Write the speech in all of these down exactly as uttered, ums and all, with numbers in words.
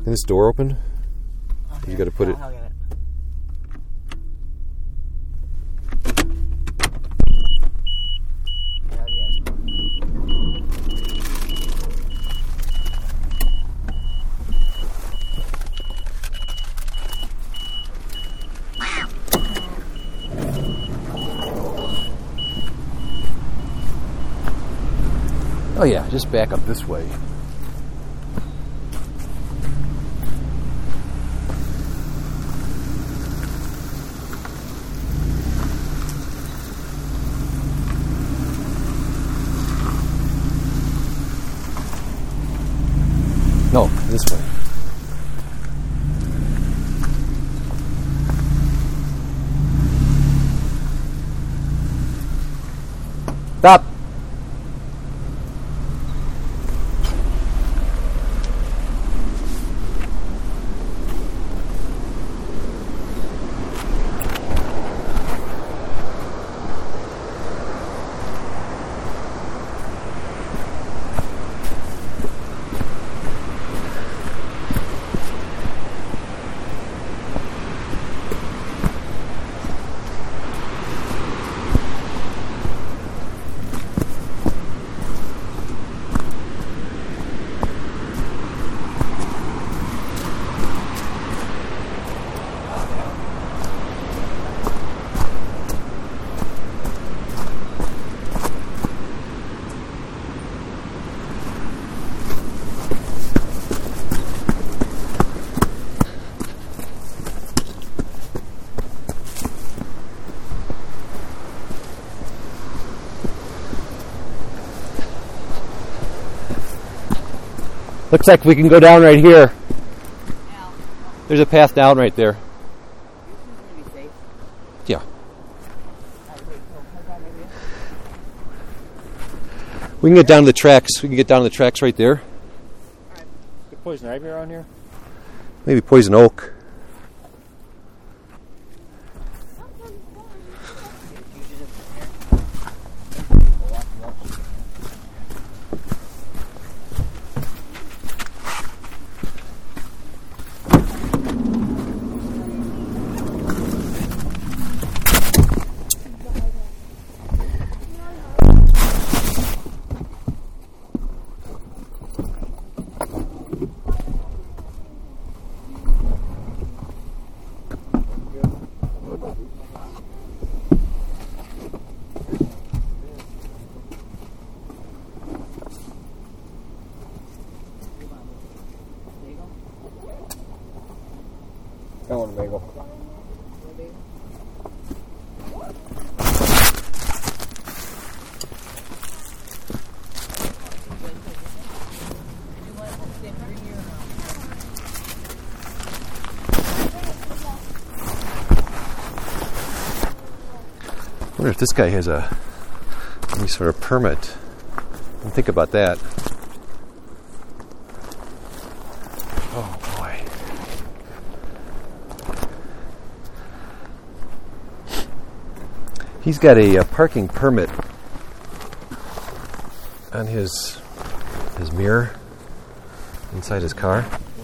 Can this door open? Okay. You got to put oh, it. I'll get it. There it is. Oh yeah, just back up this way. No, this way. Stop. Looks like we can go down right here. There's a path down right there. Yeah. We can get down to the tracks. We can get down to the tracks right there. Is poison ivy around here? Maybe poison oak. I want a bagel. I wonder if this guy has a any sort of permit. And think about that. Oh boy. He's got a, uh parking permit on his his mirror inside his car.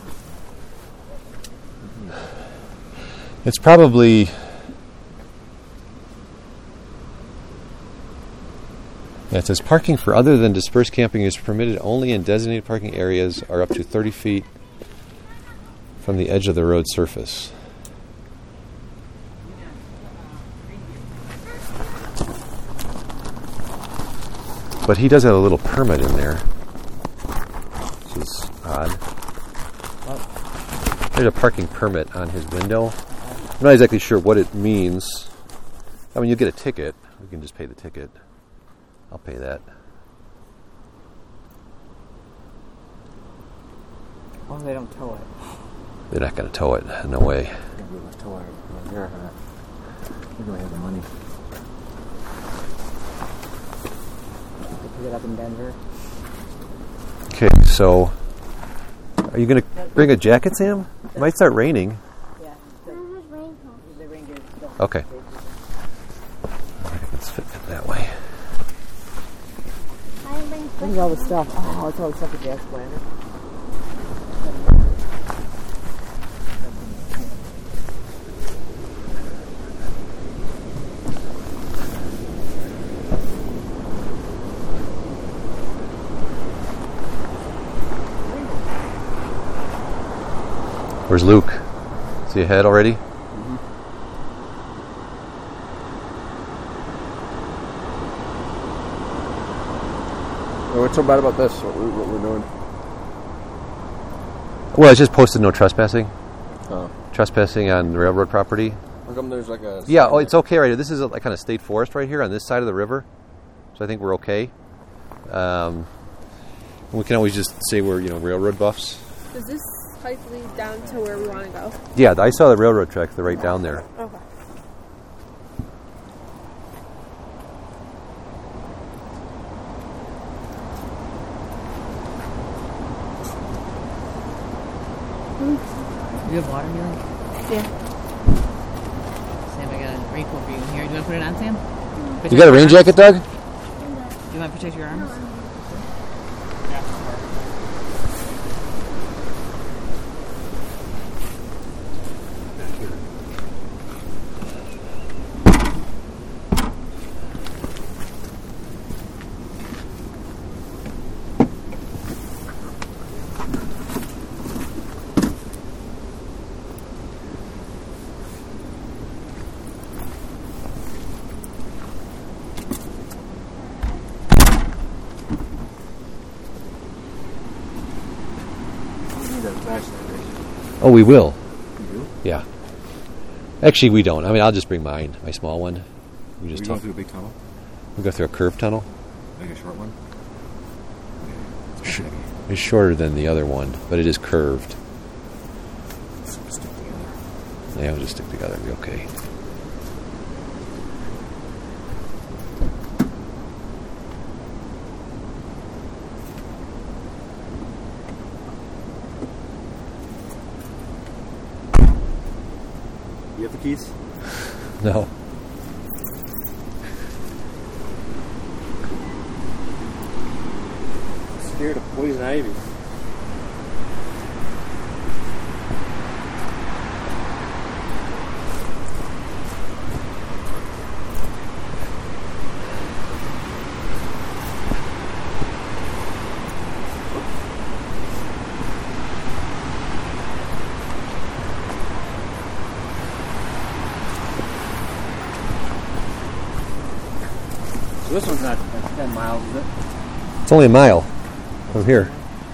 It's probably yeah, it says parking for other than dispersed camping is permitted only in designated parking areas or up to thirty feet from the edge of the road surface. But he does have a little permit in there, which is odd. There's a parking permit on his window. I'm not exactly sure what it means. I mean, you get a ticket. We can just pay the ticket. I'll pay that. Oh, they don't tow it. They're not going to tow it. No way. They're going to tow it. They're going to have the money. Pick it up in Denver. Okay, so are you going to bring a jacket, Sam? It might start raining. Yeah. The Rangers. Okay. Let's fit it that way. Look at all the stuff. Oh, it's all the stuff that Jack's planted. Where's Luke? Is he ahead already? Mm-hmm. Oh, what's so bad about this? What, we, what we're doing? Well, it's just posted no trespassing. Oh. Trespassing on railroad property. How come there's like a... Yeah, oh, it's okay right here. This is a like, kind of state forest right here on this side of the river. So I think we're okay. Um, we can always just say we're, you know, railroad buffs. Does this hike lead down to where we want to go? Yeah, I saw the railroad tracks. They're right down there. Okay. Do you have water here? Yeah. Sam, I got a raincoat for you in here. Do you want to put it on, Sam? Protect You got a your rain arms? jacket, Doug? Do you want to protect your arms? Oh, we will. You do? Yeah. Actually, we don't. I mean, I'll just bring mine, my small one. We Are just we going talk. through a big tunnel? We go through a curved tunnel. Like a short one? Sh- It's shorter than the other one, but it is curved. Stick together. Yeah, we'll just stick together. It'll be okay. You have the keys? No. Scared of poison ivy. So this one's not uh, ten miles, is it? It's only a mile from here.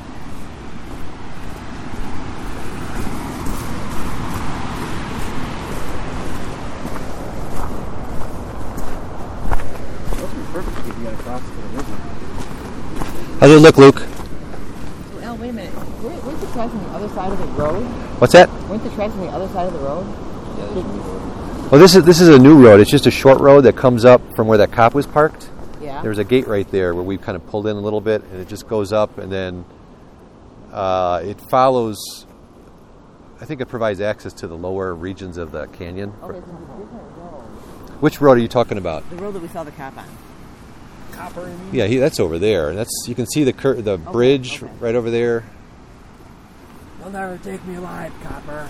This would be perfect to get you across to the river. How's it look, Luke? Oh, wait a minute. Weren't weren't the tracks on the other side of the road? What's that? Weren't the tracks on the other side of the road? Well, this is this is a new road. It's just a short road that comes up from where that cop was parked. Yeah. There's a gate right there where we've kind of pulled in a little bit, and it just goes up, and then uh, it follows. I think it provides access to the lower regions of the canyon. Okay, so it's a different road. Which road are you talking about? The road that we saw the cop on. Copper, you mean? Yeah, he, that's over there. That's you can see the cur- the bridge okay. right over there. You'll never take me alive, Copper.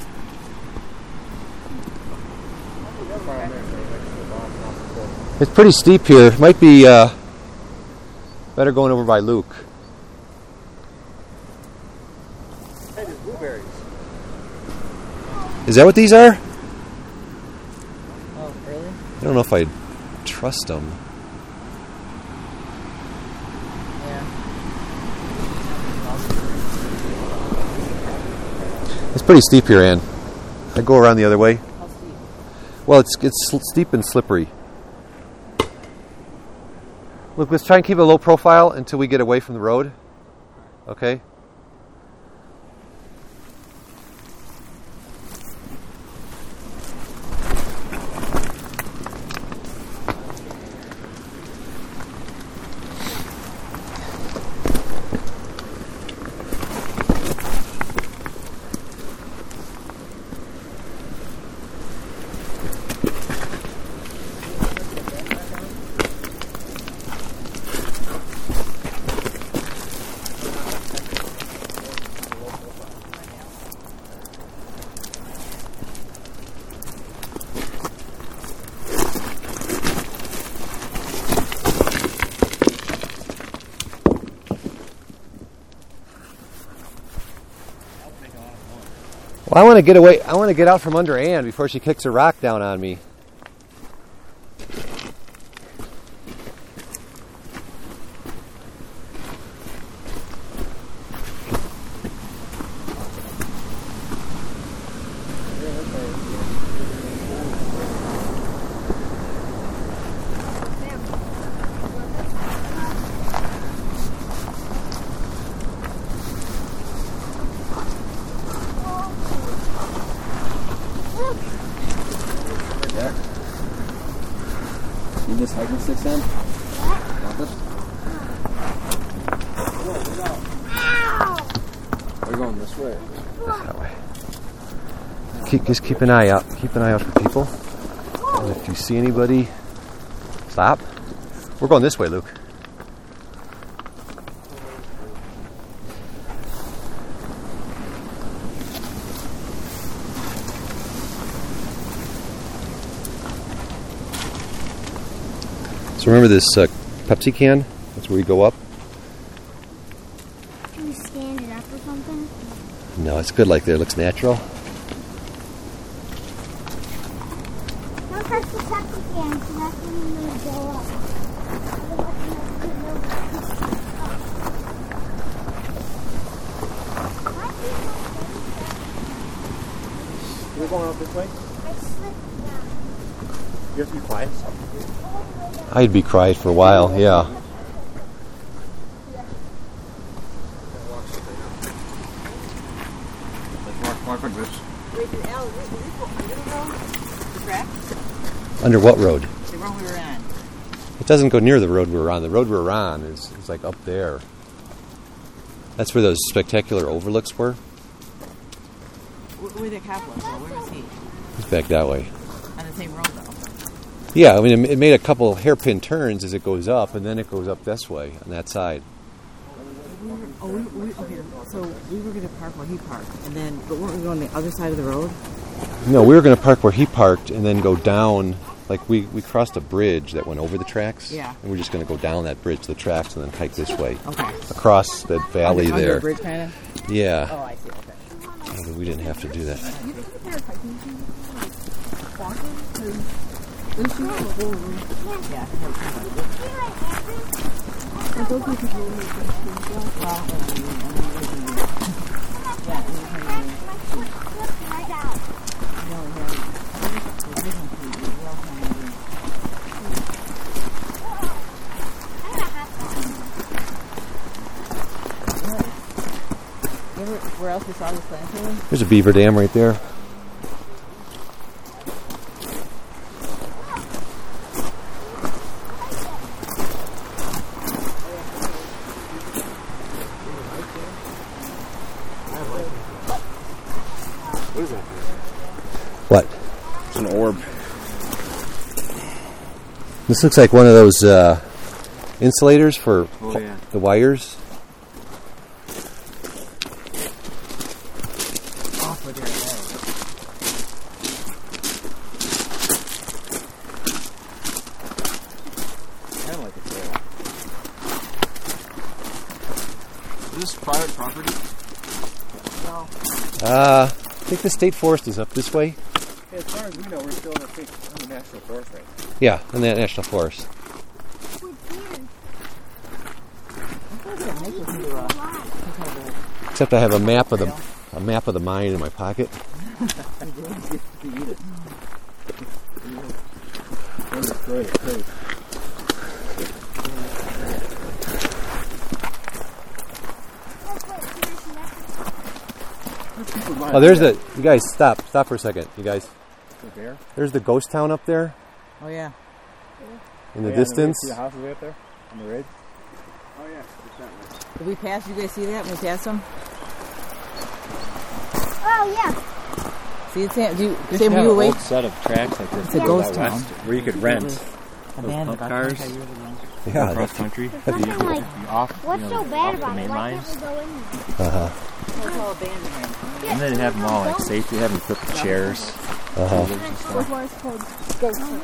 It's pretty steep here. Might be uh, better going over by Luke. Hey, there's blueberries. Is that what these are? Oh, really? I don't know if I trust them. Yeah. It's pretty steep here, Ann. I go around the other way. How steep? Well, it's it's sl- steep and slippery. Look, let's try and keep a low profile until we get away from the road. Okay? Well, I want to get away. I want to get out from under Ann before she kicks a rock down on me. You just hiking sticks in? Want this? We're going this way. That way. Keep, just keep an eye out. Keep an eye out for people. And if you see anybody, stop. We're going this way, Luke. So remember this uh, Pepsi can? That's where we go up. Can you stand it up or something? No, it's good like that. It looks natural. Don't touch the Pepsi can, because that's when you're going to go up. We're going out this way? I slipped down. You have to be quiet. I'd be quiet for a while, yeah. Let's walk, walk like this. Wait, did Al, did we go under the road? The track? Under what road? The road we were on. It doesn't go near the road we were on. The road we were on is, is like up there. That's where those spectacular overlooks were. Where, where the cop was, though? Where was he? It's back that way. On the same road, though. Yeah, I mean, it it made a couple hairpin turns as it goes up, and then it goes up this way on that side. We were, oh, we, we, okay, so we were going to park where he parked, and then, but weren't we going the other side of the road? No, we were going to park where he parked and then go down. Like we, we crossed a bridge that went over the tracks. Yeah. And we're just going to go down that bridge to the tracks and then hike this way. Okay. Across that valley under, there. Under a bridge, kind of? Yeah. Oh, I see, okay. But we didn't have to do that. Yeah. Where else we saw this plantation? There's a beaver dam right there. What is that? What? It's an orb. This looks like one of those uh, insulators for Oh, yeah. the wires. Off with your I don't like it there. Is this private property? Uh, I think the state forest is up this way. Yeah, as far as we know, we're still in the, state, in the national forest right now. Yeah, in that national forest. Except I have a map of the a map of the mine in my pocket. Great, great. Oh, there's the. You guys, stop, stop for a second. You guys, The bear? there's the ghost town up there Oh, yeah. in the Yeah, distance. See the house way up there on the ridge? Oh yeah, it's that way. Did we pass? You guys see that when we passed them? Oh, yeah. See it, Sam? Do you, They Sam, should were have you an awake? old set of tracks like this. It's a that ghost go out town. west, where you could rent Abandoned pump about cars. twenty-five years ago. Yeah. across country. Something You could like, be off, what's you know, so bad off the about it? main Why lines. can't we go in there? Uh huh. It's all abandoned right now. And then have them all like safety. Have them put the chairs. Uh huh. That's why it's called Ghost Town.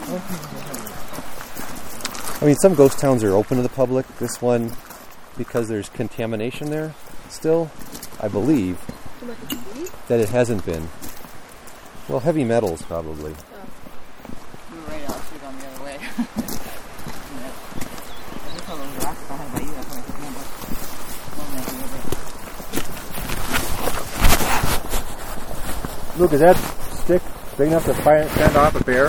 I mean, some ghost towns are open to the public. This one, because there's contamination there, still, I believe. So, like, it's deep. that it hasn't been. Well, heavy metals probably. We were right out, should have gone the other way. I just saw those rocks behind by you. That's what I remember. Luke, is that stick big enough to fi- fend off a bear?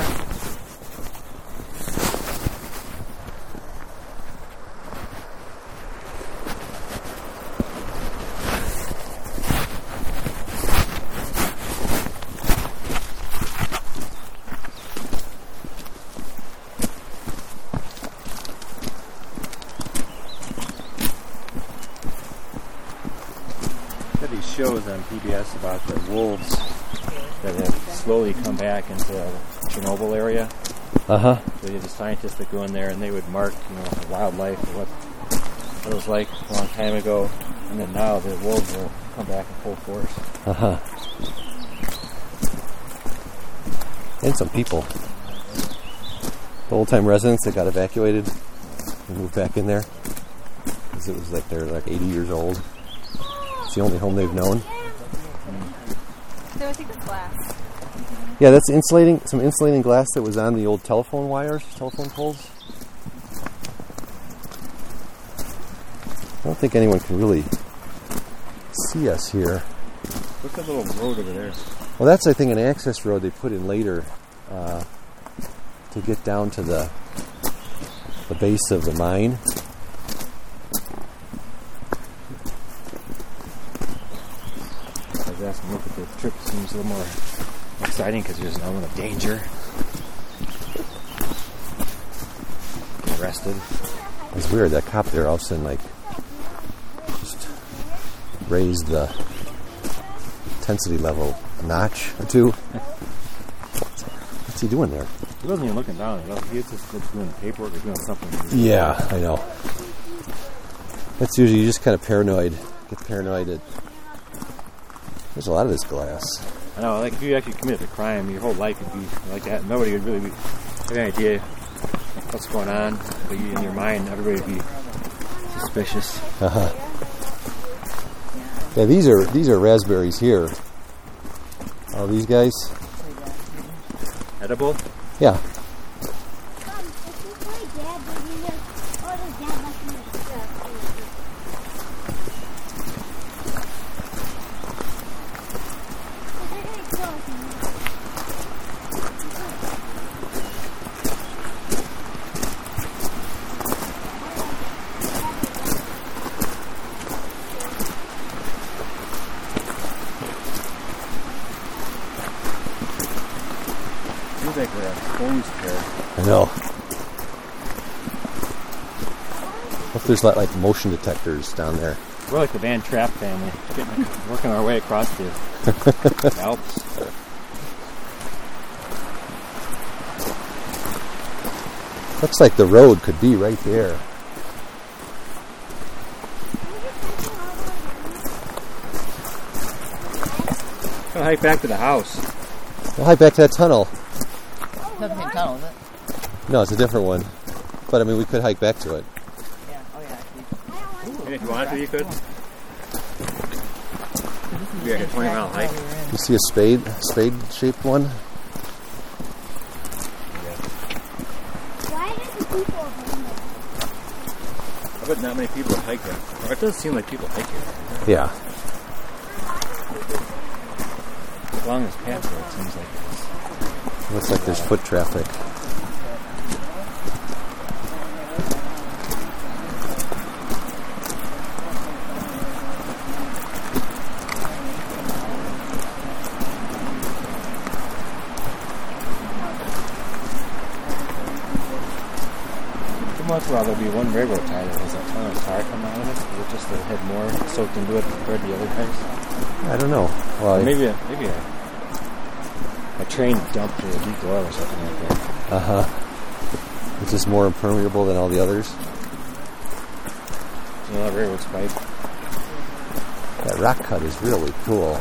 Shows on P B S about the wolves that have slowly come back into the Chernobyl area. Uh huh. So you had the scientists that go in there and they would mark, you know, the wildlife or what, what it was like a long time ago, and then now the wolves will come back in full force. Uh huh. And some people. The old time residents that got evacuated and moved back in there because it was like they're like eighty years old. It's the only home they've known. So I think it's glass. Yeah, that's insulating, some insulating glass that was on the old telephone wires, telephone poles. I don't think anyone can really see us here. What's that little road over there? Well, that's, I think, an access road they put in later uh, to get down to the the base of the mine. Asking, look at the trip seems a little more exciting because there's an element of danger. Get arrested. It's weird, that cop there all of a sudden like just raised the intensity level a notch or two. What's he doing there? He wasn't even looking down. He was just doing paperwork or doing something. Yeah, I know. That's usually you just kind of paranoid. Get paranoid at there's a lot of this glass. I know, like if you actually committed a crime, your whole life would be like that. Nobody would really be, have any idea what's going on. But you, in your mind, everybody would be suspicious. Uh-huh. Yeah, these are these are raspberries here. Are these guys? Edible? Yeah. Mom, is this my dad? Did you hear? Oh, the dad left me a stuff. Feels like we're a hose pair. I know. What if there's like, like motion detectors down there? We're like the Van Trapp family, getting, working our way across the Alps. Looks like the road could be right there. Gonna hike back to the house. We'll hike back to that tunnel. It's not the same tunnel, is it? No, it's a different one. But I mean, we could hike back to it. Yeah, oh yeah, actually. And if you wanted to, you could. Be like a twenty mile hike. You see a spade, spade-shaped one? Why did the people over there? I bet not many people hike there. Or it doesn't seem like people hike here. Yeah. Along this path there, it seems like it's... Looks like there's foot traffic. Once in a while there'll be one railroad tie that has a ton of tar coming out of it. Is it just to have more soaked into it compared to the other cars? I don't know. Well, Or maybe a, maybe a, a train dumped a leaked oil or something like that. uh-huh. It's just more impermeable than all the others. You know, that railroad spike. That rock cut is really cool.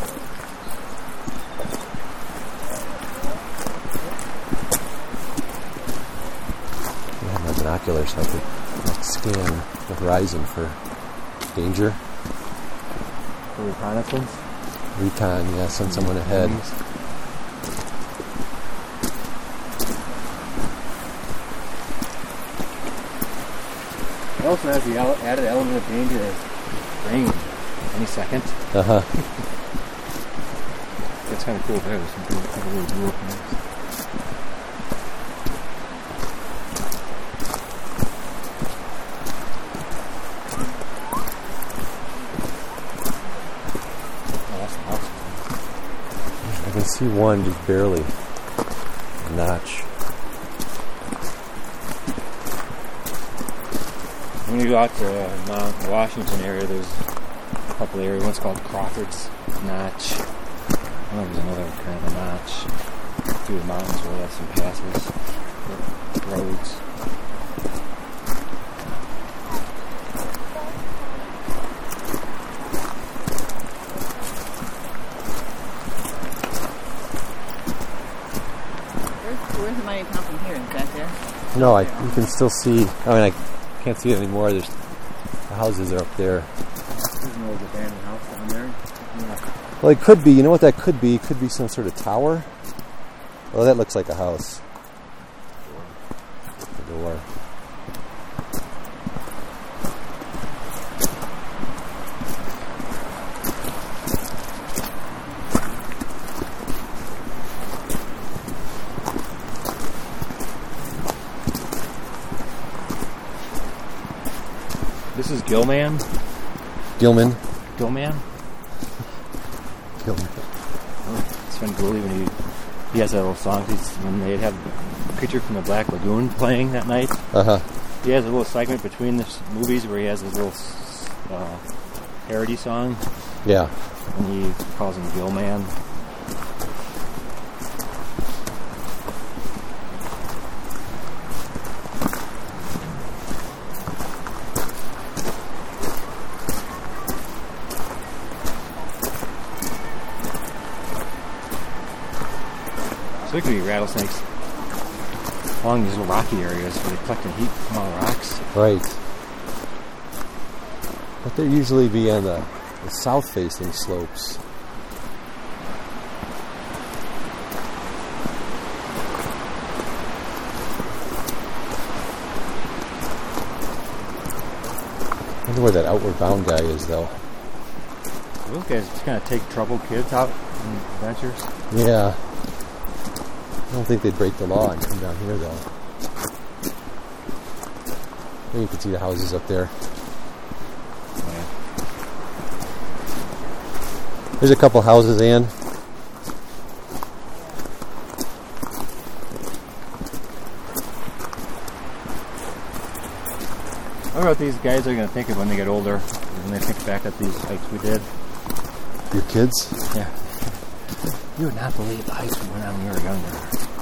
I have my binoculars so I could like, scan the horizon for danger. For reconnaissance? Recon, yeah, send someone ahead. It also has the ele- added element of danger of rain any second. Uh huh. That's kind of cool. There was some people have a little blue up in there. Oh, that's the house. I can see one just barely. A notch. When you go out to uh, Mount Washington area, there's a couple areas. One's called Crawford's Notch. I don't know if there's another kind of a notch through the mountains where they have some passes, roads. Where's, where's the money come from here? Is that there? No, I you can still see. I mean, I can't see it anymore. There's the houses are up there. There's an old abandoned house down there. Yeah. Well, it could be. You know what that could be? It could be some sort of tower. Oh, that looks like a house. The door. This is Gilman. Gilman. Gilman? Gilman. It's Sven Gooley when he he has that little song. He's, when they have Creature from the Black Lagoon playing that night. Uh huh. He has a little segment between the movies where he has his little uh, parody song, Yeah. and he calls him Gilman. So there could be rattlesnakes along these little rocky areas where they collect the heat from all the rocks. Right. But they usually be on the, the south-facing slopes. I wonder where that Outward Bound guy is, though. Those guys just kind of take troubled kids out on adventures. Yeah. I don't think they'd break the law and come down here, though. Maybe you can see the houses up there. Yeah. There's a couple houses, Ann. I wonder what these guys are going to think of when they get older, when they think back at these hikes we did. Your kids? Yeah. You would not believe the hikes we went on when we were younger.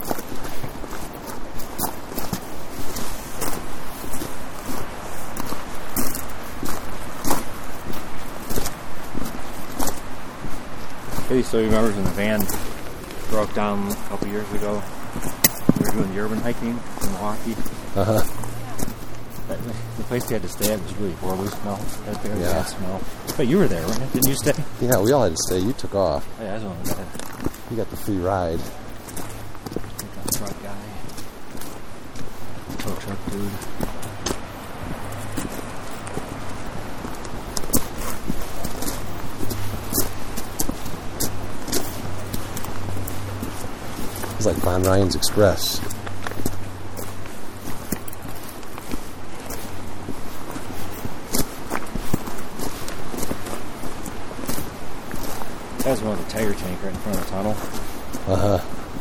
He still remembers when the van broke down a couple years ago. We were doing the urban hiking in Milwaukee. Uh-huh. That, the place they had to stay at was really horrible smell. That very Yeah. bad smell. But you were there, weren't you? Didn't you stay? Yeah, we all had to stay. You took off. Oh, yeah, I was one of the You got the free ride. truck guy. Tow truck dude. It's like Von Ryan's Express. That was one with the tire tank right in front of the tunnel. Uh-huh.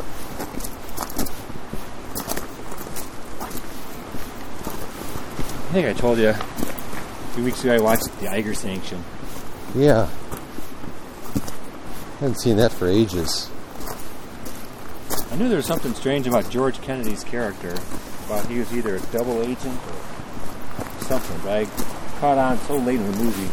I think I told you a few weeks ago I watched The Eiger Sanction. Yeah. Haven't seen that for ages. I knew there was something strange about George Kennedy's character, about he was either a double agent or something, but I caught on so late in the movie.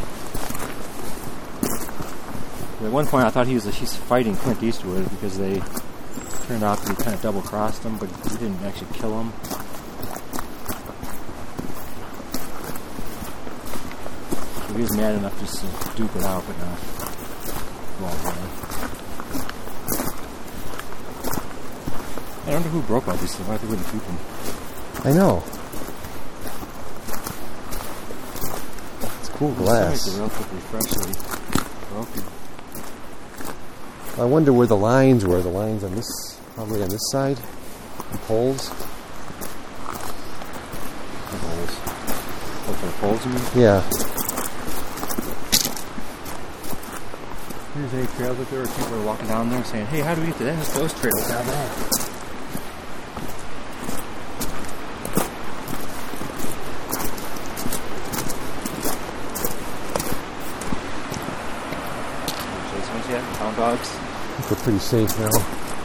At one point I thought he was he's fighting Clint Eastwood because they turned out to be kind of double-crossed him, but he didn't actually kill him. He was mad enough just to duke it out, but not. Well, I wonder who broke all these things. Why they wouldn't keep them? I know. It's cool glass. Some are relatively freshly broken. I wonder where the lines were. The lines on this, probably on this side. The poles. The holes. What, for the poles, you mean? Yeah. There's any trails up there where people are walking down there saying, hey, how do we get to that? Those trails down there. Chasing us yet? Hound dogs? I think we're pretty safe now.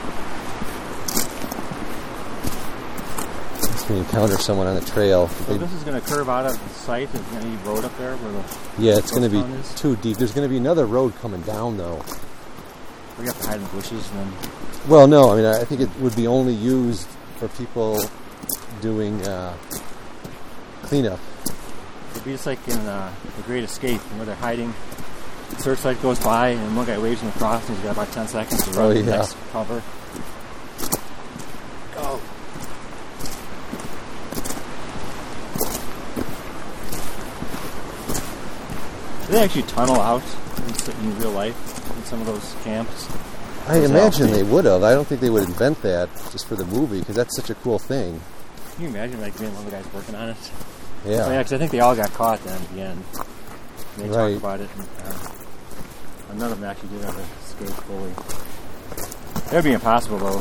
Unless we encounter someone on the trail. So They- this is going to curve out of the site. Is there any road up there where the yeah, it's going to be Ghost town is? too deep. There's going to be another road coming down, though. we have to hide in the bushes and then Well, no, I mean, I think it would be only used for people doing uh, cleanup. it'd be just like in uh, The Great Escape where they're hiding. The searchlight goes by and one guy waves him across and he's got about ten seconds to run Oh, to the yeah. next cover. Go. Do they actually tunnel out in, in real life in some of those camps? I Is that imagine okay? they would have. I don't think they would invent that just for the movie because that's such a cool thing. Can you imagine like being one of the guys working on it? Yeah. Oh, yeah, because I think they all got caught then at the end. They Right. talked about it, and uh, none of them actually did ever escape fully. That would be impossible, though.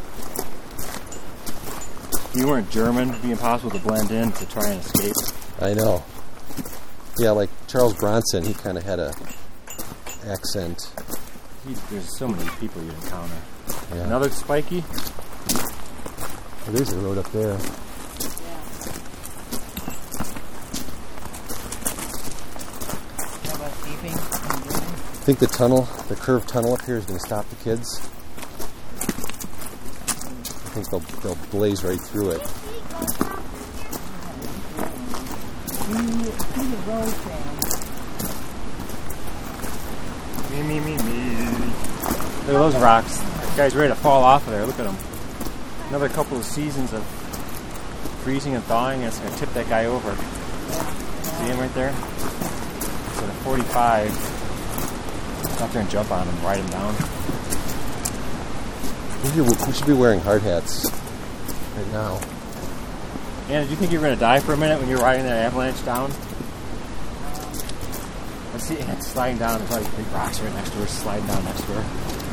If you weren't German, it'd be impossible to blend in to try and escape. I know. Yeah, like Charles Bronson, he kind of had a accent. You, there's so many people you'd encounter. Yeah. Another spiky? Oh, there's a road up there. I think the tunnel, the curved tunnel up here is going to stop the kids. I think they'll they'll blaze right through it. Me, me, me, me. Look at those rocks. That guy's ready to fall off of there. Look at him. Another couple of seasons of freezing and thawing, and it's going to tip that guy over. See him right there? It's at a forty-five. Go out there and jump on him, ride him down. We should, we should be wearing hard hats right now. Anna, did you think you were going to die for a minute when you were riding that avalanche down? I see Anna sliding down. There's all these big rocks right next to her, sliding down next to her.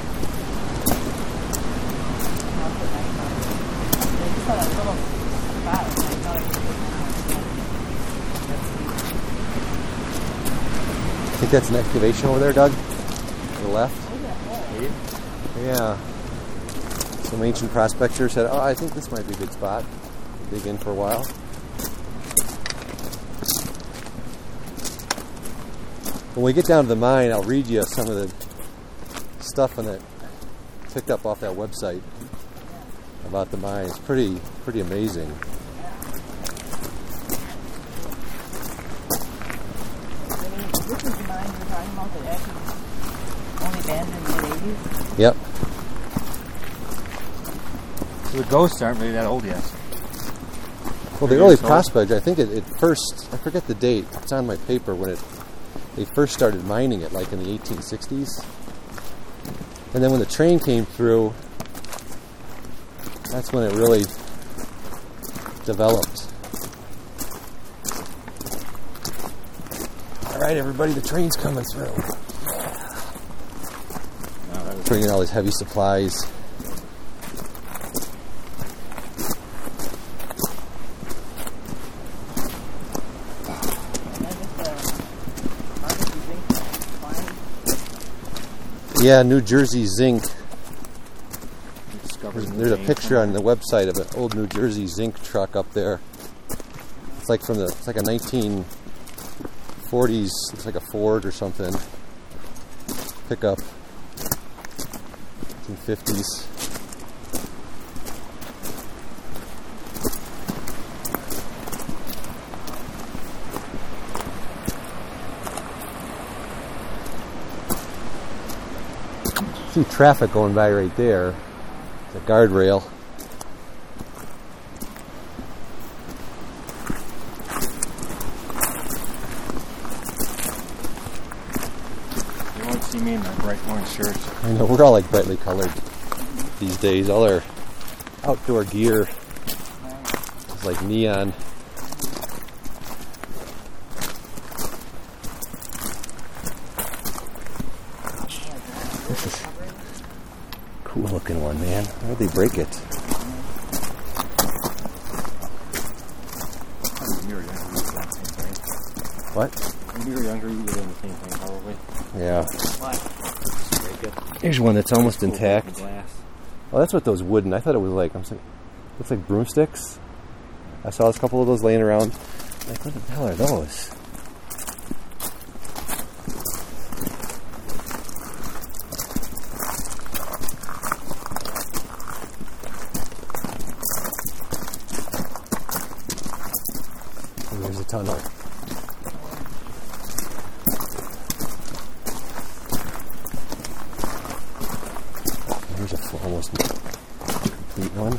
I think that's an excavation over there, Doug. To the left. Yeah. Some ancient prospector said, "Oh, I think this might be a good spot to dig in for a while." When we get down to the mine, I'll read you some of the stuff on that picked up off that website about the mine. It's pretty, pretty amazing. This is the mine you're talking about that actually only abandoned in the eighties? Yep. So the ghosts aren't really that old yet. Well, the Maybe early it's old. prospect, I think it, it first, I forget the date, it's on my paper when it they first started mining it, like in the eighteen sixties. And then when the train came through, that's when it really developed. All right, everybody, the train's coming through. No, that was Bringing all these heavy supplies. Yeah, New Jersey Zinc. discovered. There's, there's a picture on the website of an old New Jersey Zinc truck up there. It's like from the, it's like a nineteen forties, it's like a Ford or something. Pickup. nineteen fifties. See traffic going by right there. The guardrail. You won't see me in my bright orange shirt. I know, we're all like brightly colored these days. All our outdoor gear is like neon. This is a cool looking one, man. Why'd they break it? When you were younger, you did the same thing. What? When you were younger, you were doing the same thing, probably. Yeah. What? Break it. Here's one that's almost Cool intact. broken glass. Oh, that's what those wooden. I thought it was like, I'm saying, looks like broomsticks. I saw a couple of those laying around. Like, what the hell are those? And there's a tunnel. Here's a full, almost complete one.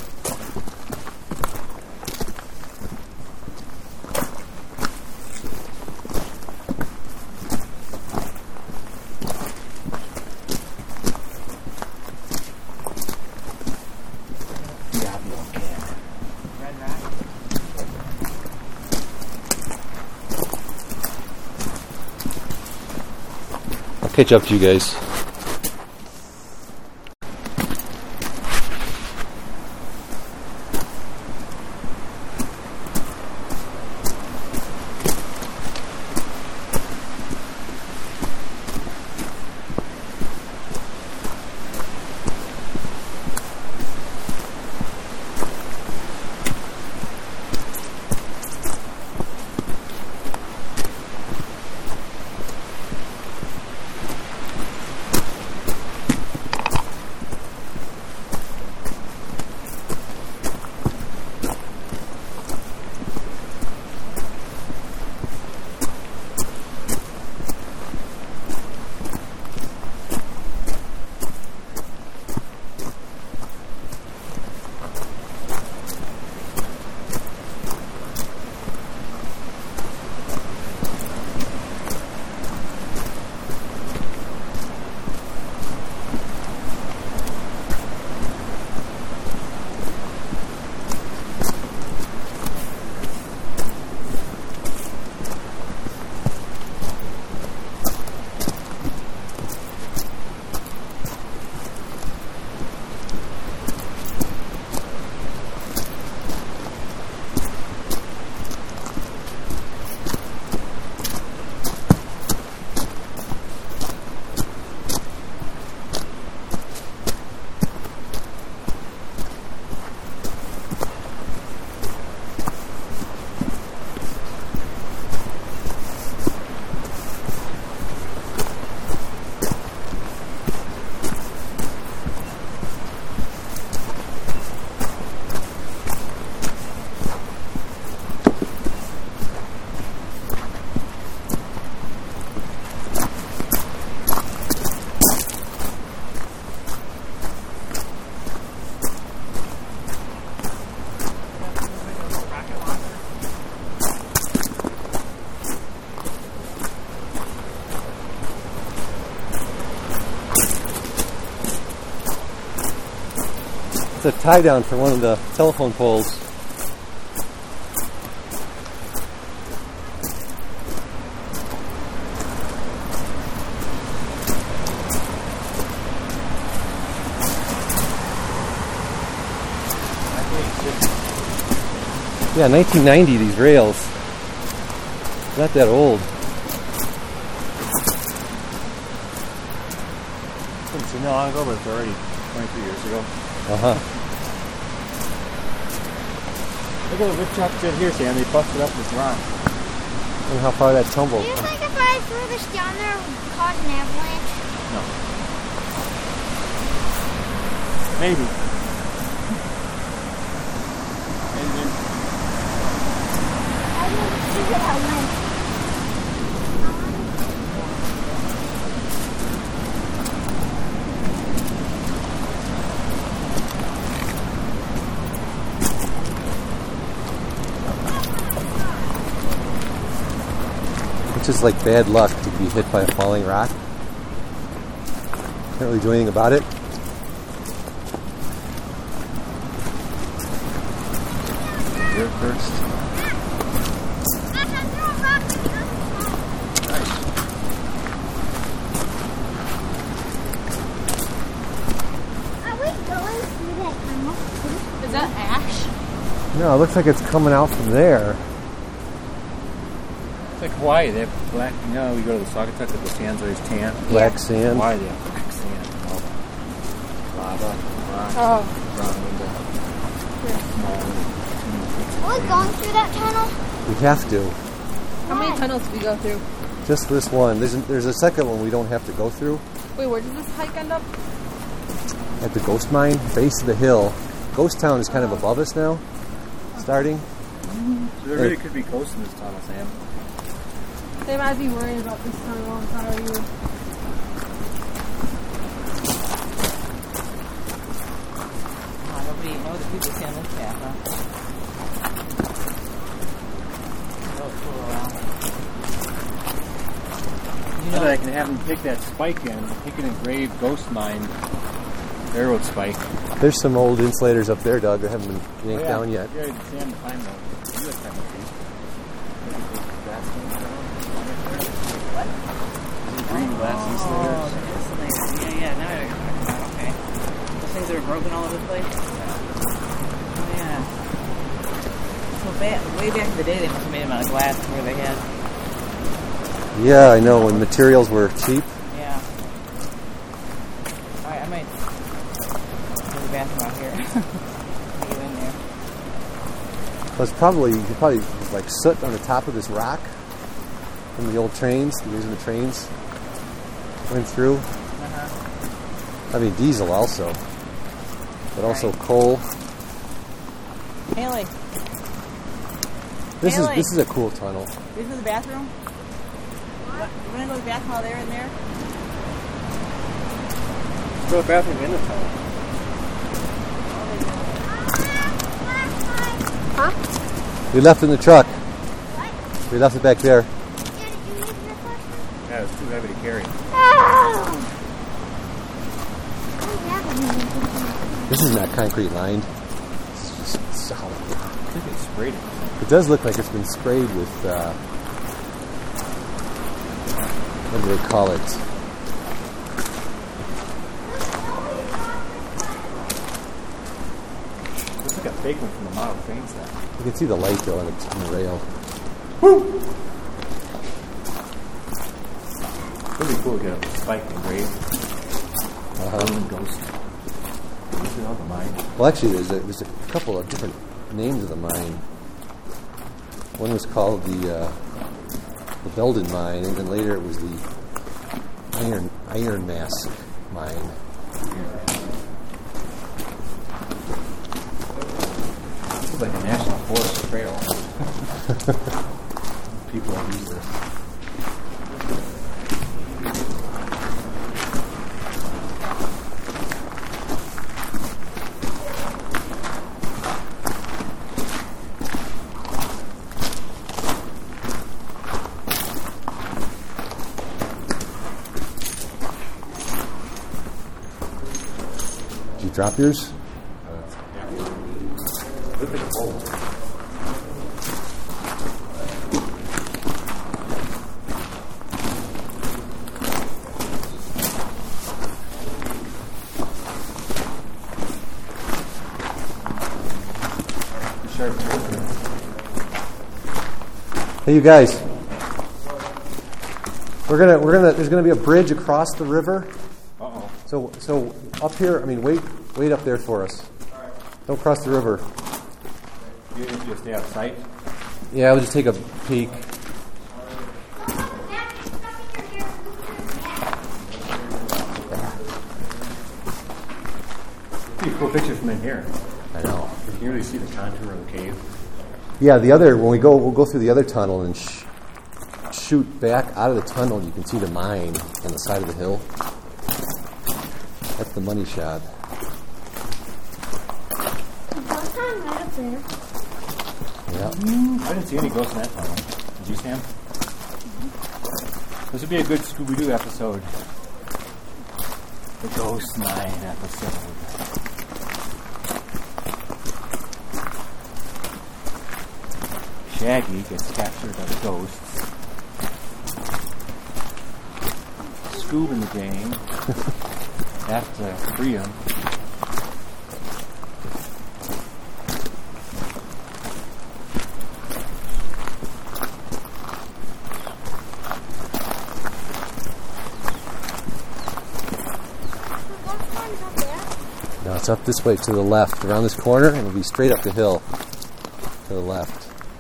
Yeah, I'll be okay. Red rock. I'll catch up to you guys. It's a tie down for one of the telephone poles. Yeah, nineteen ninety, these rails. Not that old. Didn't seem that long ago, but it's already twenty-three years ago. Uh-huh. Look at the wood chop did here, Sam. They busted up this rock. And how far that tumbled. Do you think if I threw this down there, it would cause an avalanche? No. Maybe. Maybe. I didn't see it, I went. It's just like bad luck to be hit by a falling rock. Can't really do anything about it. You're first. Are we going through that tunnel? Is that ash? No, it looks like it's coming out from there. It's like Hawaii. They have black. You know, we go to the Saugatuck, the sands always tan. Black sand. Hawaii, they have black sand. And all the lava, rocks, Oh. ground window. Are we going through that tunnel? We have to. How many tunnels do we go through? Just this one. There's a, there's a second one we don't have to go through. Wait, where does this hike end up? At the Ghost Mine, base of the hill. Ghost Town is kind of above us now. Starting. So there really could be ghosts in this tunnel, Sam. They might be worried about this tunnel if I were you. Oh, nobody, no other people see on this path, huh? Oh, cool around. You So know, that I can have them pick that spike in, pick an engraved ghost mine railroad spike. There's some old insulators up there, Doug, that haven't been yanked Oh, yeah. down yet. Yeah, you can find them. You have time to see. what? Green glass Oh, insulators. the insulators. Yeah, yeah, now I know what you're talking about. Okay. Those things that are broken all over the place? Oh, yeah. So back, way back in the day, they must have made them out of glass where they had. Yeah, I know, when materials were cheap. Yeah. Alright, I might go to the bathroom out here. Get in there. There's probably, you could probably, like, soot on the top of this rock from the old trains. The reason the trains went through. Uh-huh. I mean, diesel also. But also Right. coal. Haley, This is Haley. this is a cool tunnel. you to the bathroom? What? You want to go to the bathroom while they're in there? Go to the bathroom in the tunnel. Huh? We left it in the truck. What? We left it back there. Yeah, did you leave your question? Yeah, it's too heavy to carry. Oh! Oh, yeah, but you didn't think This is not concrete lined. This is just solid. I think they sprayed it. It does look like it's been sprayed with, uh, what do they call it? Looks like a fake one from the model train set. You can see the light though on the, on the rail. It'd be cool to get a spike engraved. Uh-huh. Golden ghost. This is all the mine. Well, actually, there's a, there's a couple of different names of the mine. One was called the uh, the Belden Mine, and then later it was the Iron Iron Mask Mine. This is like a national forest trail. People have used this. Did you drop yours? Looks like a bowl. Hey, you guys. We're gonna we're gonna there's gonna be a bridge across the river. Uh oh. So so up here, I mean, wait wait up there for us. Don't cross the river. You need to stay out of sight. Yeah, we'll just take a peek. See a cool picture from in here. I know. You can really see the contour of the cave. Yeah, the other when we go we'll go through the other tunnel and sh- shoot back out of the tunnel. You can see the mine on the side of the hill. That's the money shot. Ghost town right up there. Yeah. I didn't see any ghosts in that tunnel. Did you, Sam? This would be a good Scooby-Doo episode. The Ghost Mine episode. Shaggy gets captured by the ghosts. Scoob and the gang have to free him. Now it's up this way to the left, around this corner, and it'll be straight up the hill to the left.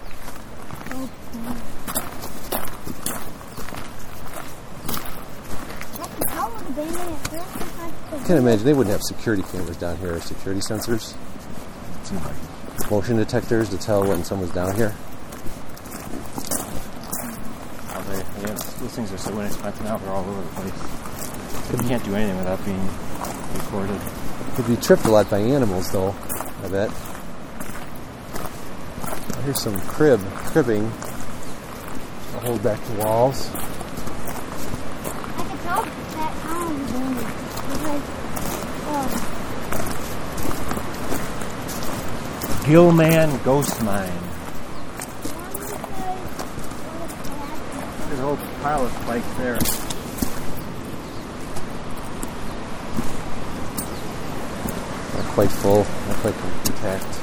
I can't imagine they wouldn't have security cameras down here, or security sensors, motion detectors to tell when someone's down here. Oh, they, they have, those things are so inexpensive now; they're all over the place. You can't do anything without being recorded. Could be tripped a lot by animals, though. I bet. Here's some crib cribbing. I'll hold back the walls. I can tell that town is doing it. Because, oh. Gilman Ghost Mine. There's a whole pile of spikes there. Not quite full, not quite intact.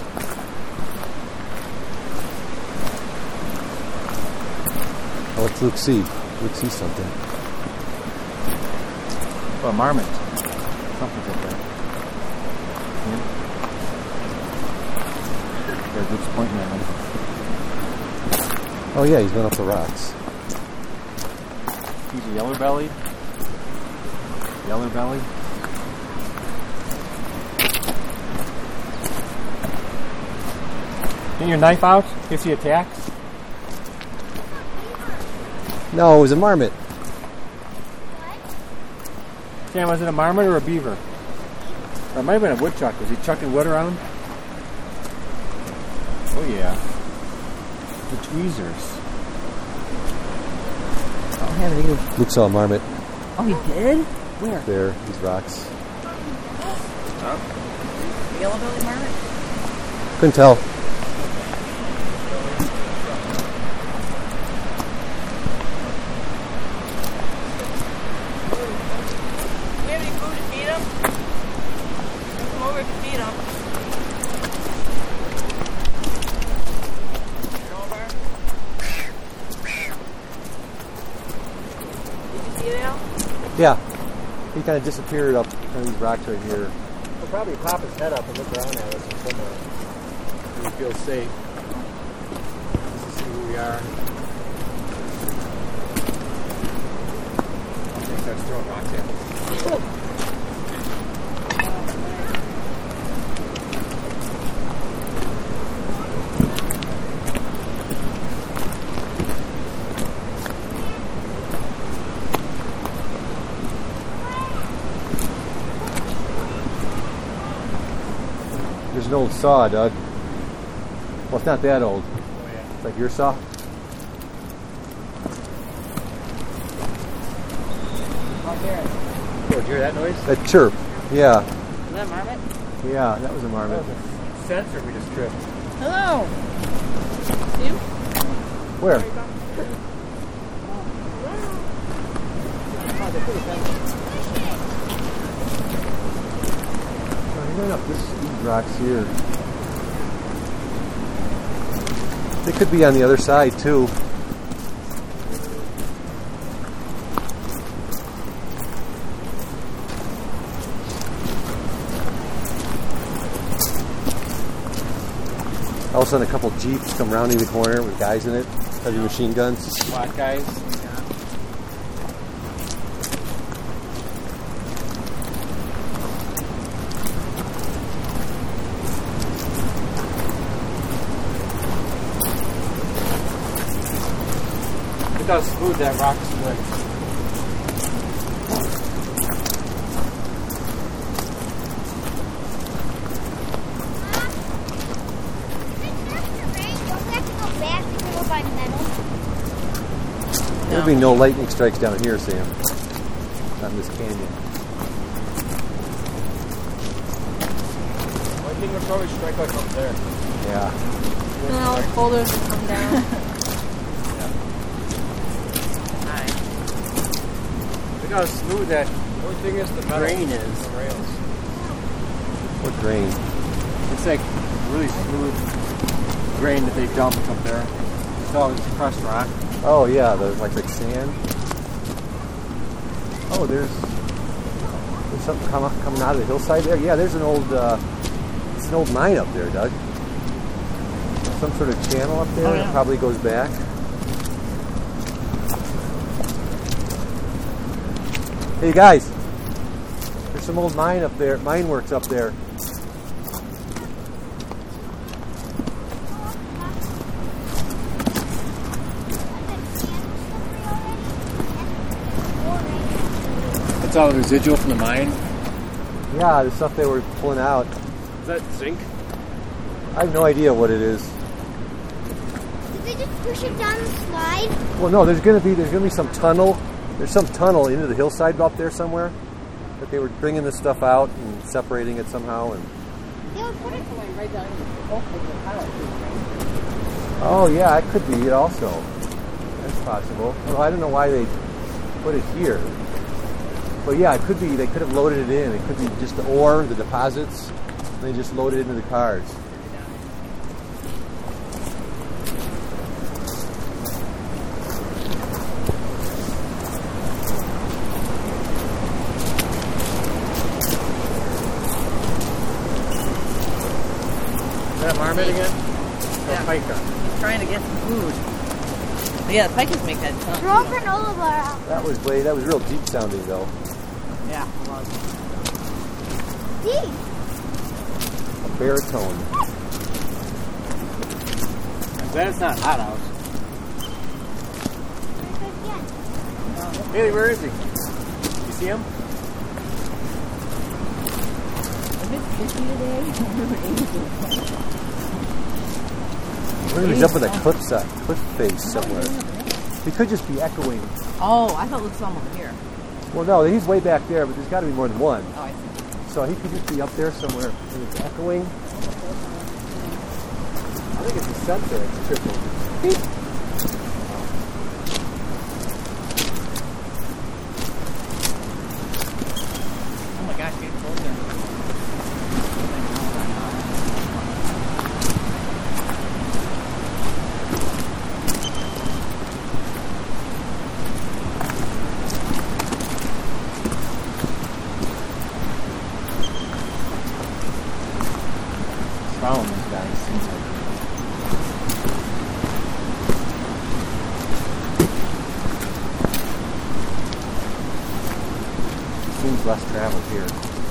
Oh, let's Luke see. Luke see something. Oh, a marmot. Something's up there. Yeah. There's Luke's pointing at him. Oh yeah, he's going up the rocks. He's a yeller belly. Yeller belly. Get your knife out in case he attacks. No, it was a marmot. Sam, was it a marmot or a beaver? Or it might have been a woodchuck. Was he chucking wood around? Oh yeah. The tweezers. I don't have it either. Luke saw a marmot Oh, he did? Where? there, these rocks. The yellow belly marmot? Couldn't tell. Do you have any food to feed him? Come over to feed him. You're over? Did you see it, Al? Yeah. He kind of disappeared up on these rocks right here. He'll probably pop his head up and look around at us somewhere. And he feels safe. Just to see who we are. He starts throwing rocks at us. There's an old saw, Doug. Well, it's not that old. Oh, yeah. It's like your saw. Oh, here. Oh, did you hear that noise? That chirp. Yeah. Is that marmot? Yeah, that was a marmot. Sensor we just tripped. Hello. See him? Where? Oh, he went up this, these rocks here. They could be on the other side, too. All of a sudden, a couple Jeeps come rounding the corner with guys in it, heavy machine guns. Black guys. Look how smooth that rock splits. There'll be no lightning strikes down here, Sam. On this canyon. Lightning would probably strike like up there. Yeah. No, boulders will come down. Nice. Look how smooth that the only thing is the grain is. The rails. What grain? It's like really smooth grain that they dumped up there. It's all this crushed rock. Oh yeah, the like like sand. Oh, there's there's something come, coming out of the hillside there. Yeah, there's an old uh, it's an old mine up there, Doug. Some sort of channel up there Oh, yeah. that probably goes back. Hey guys, there's some old mine up there, mine works up there. It's all the residual from the mine. Yeah, the stuff they were pulling out. Is that zinc? I have no idea what it is. Did they just push it down the slide? Well, no, there's gonna be there's gonna be some tunnel. There's some tunnel into the hillside up there somewhere that they were bringing this stuff out and separating it somehow. And They would put it Right down in the oak with the power. oh yeah, it could be it also. That's possible. Well, I don't know why they put it here, but yeah, it could be. They could have loaded it in. It could be just the ore, the deposits. And they just loaded it into the cars. Is that marmot again? Yeah. Or pica? Trying to get some food. But yeah, the picas make that sound. Throw granola bar out. That was way. That was real deep sounding though. Yeah, it was. See? A baritone. Glad it's not hot out. Again. Haley, where is he? You see him? Is it fifty today? We're gonna jump on a cliff side, cliff face somewhere. He could just be echoing. Oh, I thought it was some over here. Well, no, he's way back there, but there's got to be more than one. Oh, I see. So he could just be up there somewhere and it's echoing. I think it's a sensor. It's tripping. Beep. Oh my gosh, get closer. Following these guys. Seems like Seems less traveled here.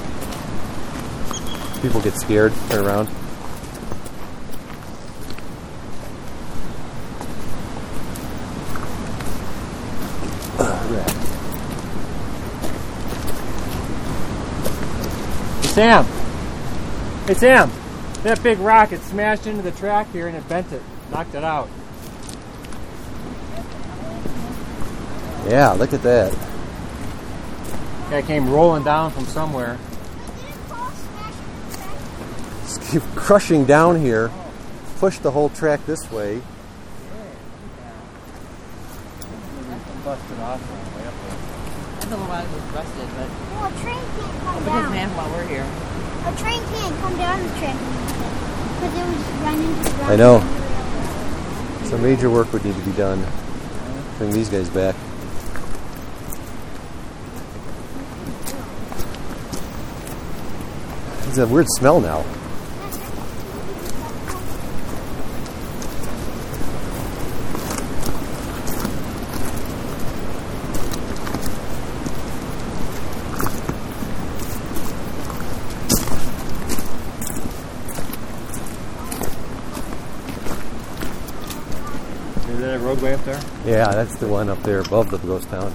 People get scared, turn around. Hey, Sam! Hey, Sam! That big rock, it smashed into the track here and it bent it. Knocked it out. Yeah, look at that. That came rolling down from somewhere. Did it fall smash into the track? Just keep crushing down here. Push the whole track this way. Busted off on the way up there. I don't know why it was busted, but Well, a train can't come because down. man, while we're here. A train can't come down the track because it was running into the ground. I know. Some major work would need to be done. Bring these guys back. There's a weird smell now. Is that a roadway up there? Yeah, that's the one up there above the ghost town.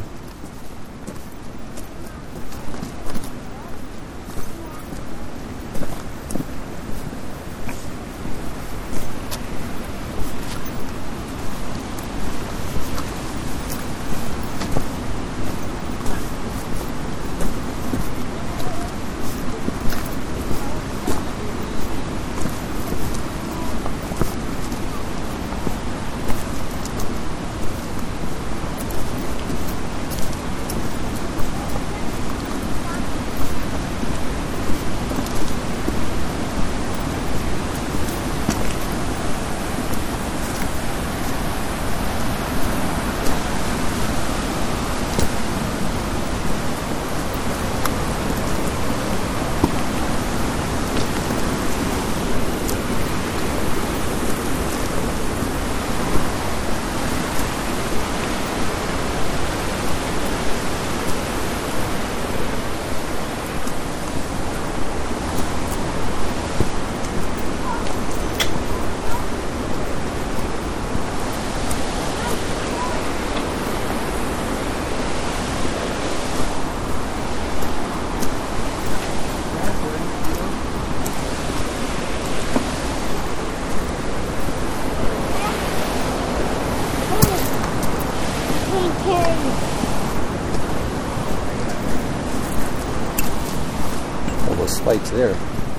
tracks there.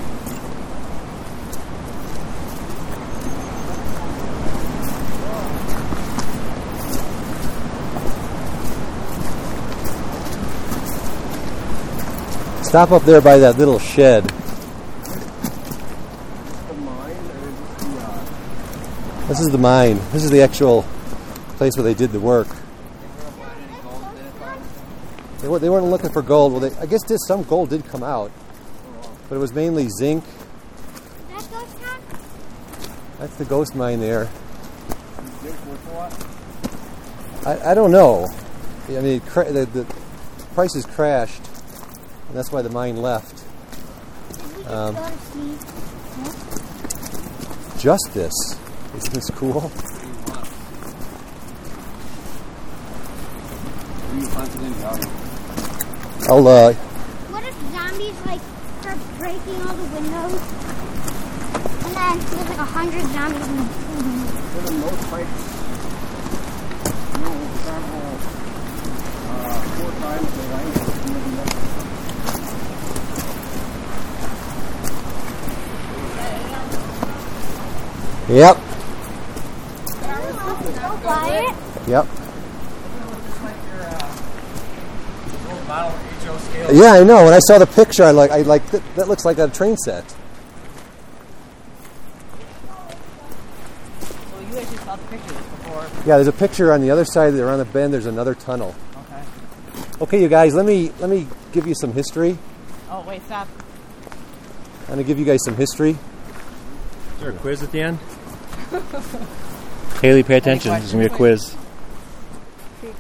Stop up there by that little shed. This is the mine. This is the actual place where they did the work. They, were, they weren't looking for gold. Well, they, I guess did, some gold did come out, but it was mainly zinc. That ghost town? That's the ghost mine there. I, I don't know. I mean, cra- the, the prices crashed, and that's why the mine left. Did we just Um, go to sleep? No? Justice. Isn't this cool? I'll, uh, What if zombies like start breaking all the windows? And then there's like a hundred zombies in the building. For the most part, you know, we travel uh, four times the length of the yep, So quiet. yep. Model H O scale. Yeah, I know. When I saw the picture, I like, I like that, that looks like a train set. So you actually saw the pictures before. Yeah, there's a picture on the other side. Around the bend, there's another tunnel. Okay. Okay, you guys, let me let me give you some history. Oh, wait, stop. I'm gonna give you guys some history. Is there a quiz at the end? Haley, pay attention. There's going to be a quiz.